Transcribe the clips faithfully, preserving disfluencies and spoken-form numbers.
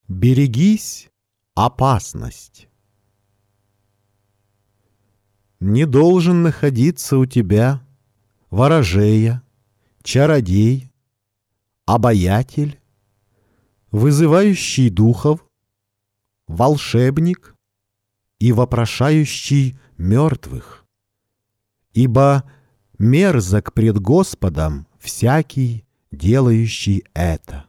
Берегись, опасность. Не должен находиться у тебя ворожея, чародей, обаятель, вызывающий духов, волшебник и вопрошающий мертвых, ибо мерзок пред Господом всякий, делающий это.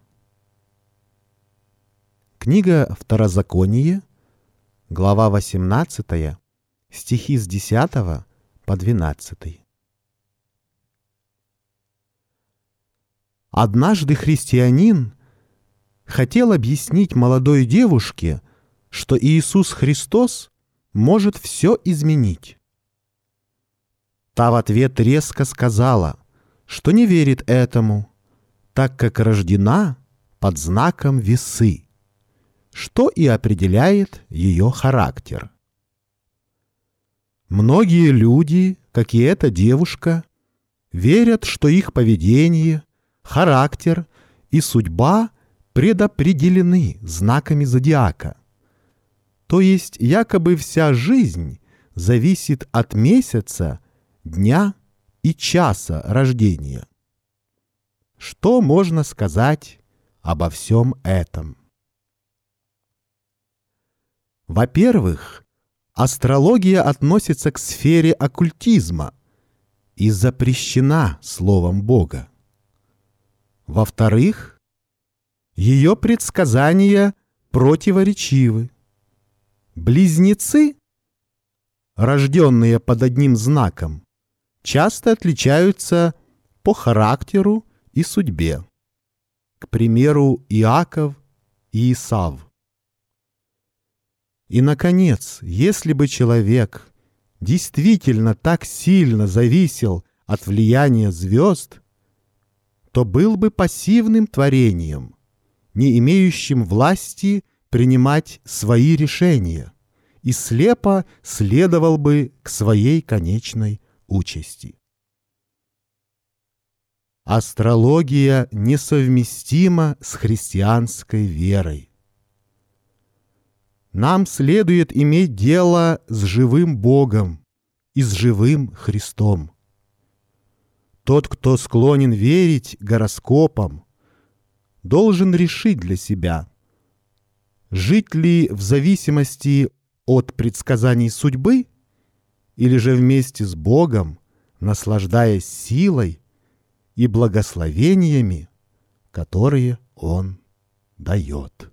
Книга Второзаконие, глава восемнадцатая, стихи с десятого по двенадцатый. Однажды христианин хотел объяснить молодой девушке, что Иисус Христос может все изменить. Та в ответ резко сказала, что не верит этому, так как рождена под знаком весы, что и определяет ее характер. Многие люди, как и эта девушка, верят, что их поведение, характер и судьба предопределены знаками зодиака. То есть якобы вся жизнь зависит от месяца, дня и часа рождения. Что можно сказать обо всем этом? Во-первых, астрология относится к сфере оккультизма и запрещена словом Бога. Во-вторых, ее предсказания противоречивы. Близнецы, рожденные под одним знаком, часто отличаются по характеру и судьбе. К примеру, Иаков и Исав. И, наконец, если бы человек действительно так сильно зависел от влияния звезд, то был бы пассивным творением, не имеющим власти принимать свои решения, и слепо следовал бы к своей конечной участи. Астрология несовместима с христианской верой. Нам следует иметь дело с живым Богом и с живым Христом. Тот, кто склонен верить гороскопам, должен решить для себя, жить ли в зависимости от предсказаний судьбы или же вместе с Богом, наслаждаясь силой и благословениями, которые Он дает.